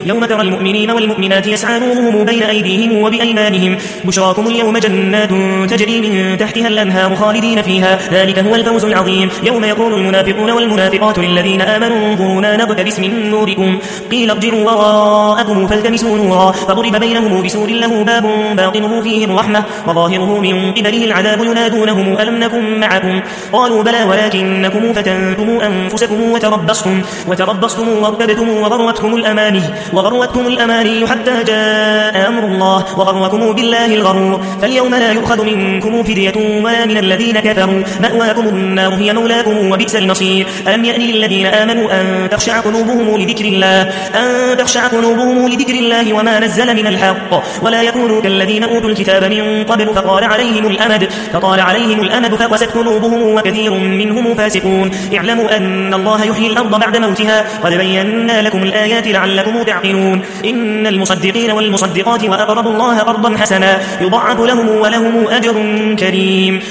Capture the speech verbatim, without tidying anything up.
يوم ترى المؤمنين والمؤمنات يسعى نورهم بين أيديهم وبأيمانهم بشراكم اليوم جنات تجري من تحتها الأنهار خالدين فيها ذلك هو الفوز العظيم يوم يقول المنافقون والمنافقات للذين آمنوا انظرونا نقتبس من نوركم قيل ارجعوا وراءكم فالتمسوا نورا فضرب بينهم بسور له باب باطنه فيه الرحمة وظاهره من قبله العذاب ينادونهم ألم نكن معكم قالوا بلى ولكنكم فتنتم أنفسكم وتربصتم وتربصتم وارتبتم وغرتكم الأماني وغرتكم الأماني حتى جاء أمر الله وغركم بالله الغرور فاليوم لا يؤخذ منكم فدية ولا من الذين كفروا مأواكم النار هي مولاكم وبئس المصير ألم يأن للذين آمنوا أن تخشع قلوبهم لذكر الله أن تخشع قلوبهم لذكر الله وما نزل من الحق ولا يكونوا كالذين أوتوا الكتاب من قبل فطال عليهم الأمد فطال عليهم الأمد فقست قلوبهم وكثير منهم فاسقون اعلموا أن الله يحيي الأرض بعد موتها قد بينا لكم الآيات لعلكم تعقلون إن المصدقين والمصدقات وأقرضوا الله قرضا حسنا يضاعف لهم ولهم أجر كريم